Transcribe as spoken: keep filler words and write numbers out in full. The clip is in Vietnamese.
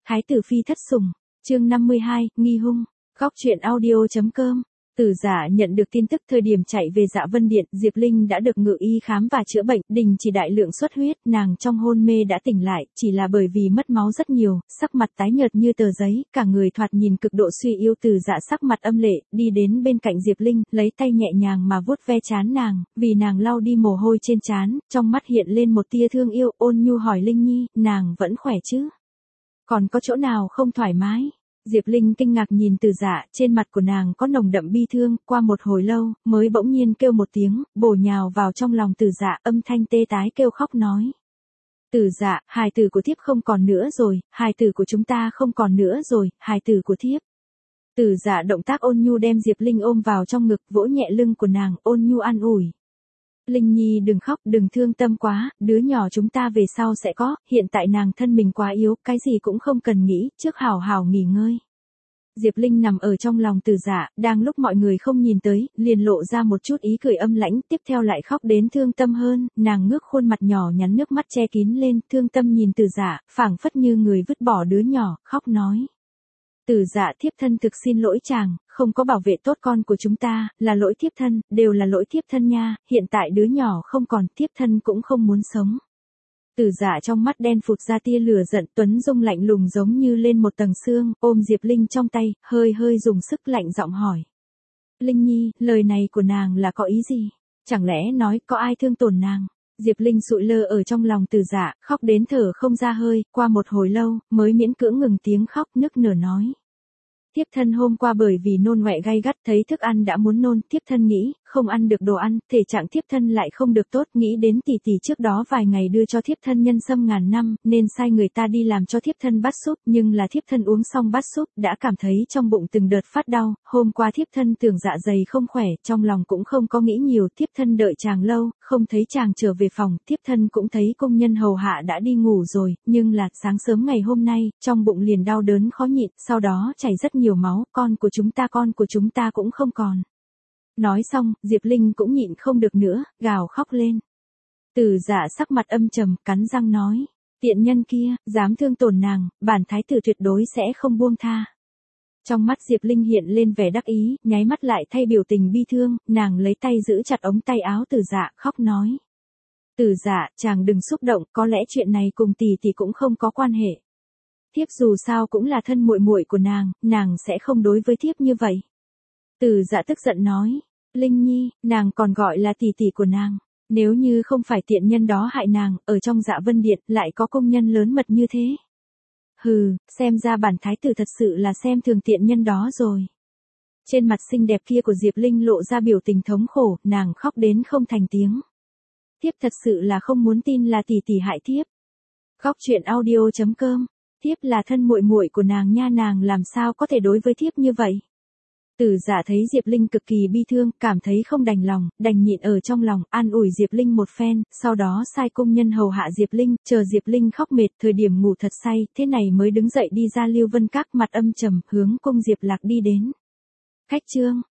Thái tử phi thất sủng, chương năm mươi hai, nghi hung, góc truyện audio.com. Tử Dạ nhận được tin tức thời điểm chạy về Dạ Vân Điện, Diệp Linh đã được ngự y khám và chữa bệnh, đình chỉ đại lượng xuất huyết, nàng trong hôn mê đã tỉnh lại, chỉ là bởi vì mất máu rất nhiều, sắc mặt tái nhợt như tờ giấy, cả người thoạt nhìn cực độ suy yếu. Tử Dạ sắc mặt âm lệ, đi đến bên cạnh Diệp Linh, lấy tay nhẹ nhàng mà vuốt ve trán nàng, vì nàng lau đi mồ hôi trên trán, trong mắt hiện lên một tia thương yêu, ôn nhu hỏi Linh Nhi, nàng vẫn khỏe chứ? Còn có chỗ nào không thoải mái? Diệp Linh kinh ngạc nhìn Tử Dạ, trên mặt của nàng có nồng đậm bi thương, qua một hồi lâu, mới bỗng nhiên kêu một tiếng, bổ nhào vào trong lòng Tử Dạ, âm thanh tê tái kêu khóc nói. Tử Dạ, hài tử của thiếp không còn nữa rồi, hài tử của chúng ta không còn nữa rồi, hài tử của thiếp. Tử Dạ động tác ôn nhu đem Diệp Linh ôm vào trong ngực, vỗ nhẹ lưng của nàng, ôn nhu an ủi. Linh Nhi đừng khóc, đừng thương tâm quá, đứa nhỏ chúng ta về sau sẽ có, hiện tại nàng thân mình quá yếu, cái gì cũng không cần nghĩ, trước hảo hảo nghỉ ngơi. Diệp Linh nằm ở trong lòng Tử Dạ, đang lúc mọi người không nhìn tới, liền lộ ra một chút ý cười âm lãnh, tiếp theo lại khóc đến thương tâm hơn, nàng ngước khuôn mặt nhỏ nhắn nước mắt che kín lên, thương tâm nhìn Tử Dạ, phảng phất như người vứt bỏ đứa nhỏ, khóc nói. Tử Dạ, thiếp thân thực xin lỗi chàng, không có bảo vệ tốt con của chúng ta, là lỗi thiếp thân, đều là lỗi thiếp thân nha, hiện tại đứa nhỏ không còn, thiếp thân cũng không muốn sống. Tử Dạ trong mắt đen phụt ra tia lửa giận, Tuấn Dung lạnh lùng giống như lên một tầng xương, ôm Diệp Linh trong tay, hơi hơi dùng sức lạnh giọng hỏi. Linh Nhi, lời này của nàng là có ý gì? Chẳng lẽ nói có ai thương tổn nàng? Diệp Linh sụi lơ ở trong lòng Tử Dạ, khóc đến thở không ra hơi, qua một hồi lâu, mới miễn cưỡng ngừng tiếng khóc, nức nở nói. Thiếp thân hôm qua bởi vì nôn ọe gay gắt thấy thức ăn đã muốn nôn, thiếp thân nghĩ, không ăn được đồ ăn, thể trạng thiếp thân lại không được tốt, nghĩ đến tỷ tỷ trước đó vài ngày đưa cho thiếp thân nhân sâm ngàn năm, nên sai người ta đi làm cho thiếp thân bát súp, nhưng là thiếp thân uống xong bát súp, đã cảm thấy trong bụng từng đợt phát đau, hôm qua thiếp thân tưởng dạ dày không khỏe, trong lòng cũng không có nghĩ nhiều, thiếp thân đợi chàng lâu, không thấy chàng trở về phòng, thiếp thân cũng thấy công nhân hầu hạ đã đi ngủ rồi, nhưng là sáng sớm ngày hôm nay, trong bụng liền đau đớn khó nhịn, sau đó chảy rất nhiều máu, con của chúng ta con của chúng ta cũng không còn. Nói xong, Diệp Linh cũng nhịn không được nữa, gào khóc lên. Tử Dạ sắc mặt âm trầm, cắn răng nói, tiện nhân kia, dám thương tổn nàng, bản thái tử tuyệt đối sẽ không buông tha. Trong mắt Diệp Linh hiện lên vẻ đắc ý, nháy mắt lại thay biểu tình bi thương, nàng lấy tay giữ chặt ống tay áo Tử Dạ, khóc nói. Tử Dạ, chàng đừng xúc động, có lẽ chuyện này cùng tỷ tỷ cũng không có quan hệ. Thiếp dù sao cũng là thân muội muội của nàng, nàng sẽ không đối với thiếp như vậy. Tử Dạ tức giận nói, Linh Nhi, nàng còn gọi là tỷ tỷ của nàng, nếu như không phải tiện nhân đó hại nàng, ở trong Dạ Vân Điện lại có công nhân lớn mật như thế. Hừ, xem ra bản thái tử thật sự là xem thường tiện nhân đó rồi. Trên mặt xinh đẹp kia của Diệp Linh lộ ra biểu tình thống khổ, nàng khóc đến không thành tiếng. Thiếp thật sự là không muốn tin là tỷ tỷ hại thiếp. Góc truyện audio.com. Thiếp là thân muội muội của nàng nha, nàng làm sao có thể đối với thiếp như vậy? Tử Dạ thấy Diệp Linh cực kỳ bi thương, cảm thấy không đành lòng, đành nhịn ở trong lòng, an ủi Diệp Linh một phen, sau đó sai công nhân hầu hạ Diệp Linh, chờ Diệp Linh khóc mệt, thời điểm ngủ thật say, thế này mới đứng dậy đi ra Lưu Vân Các, mặt âm trầm, hướng cung Diệp Lạc đi đến. Khách trương,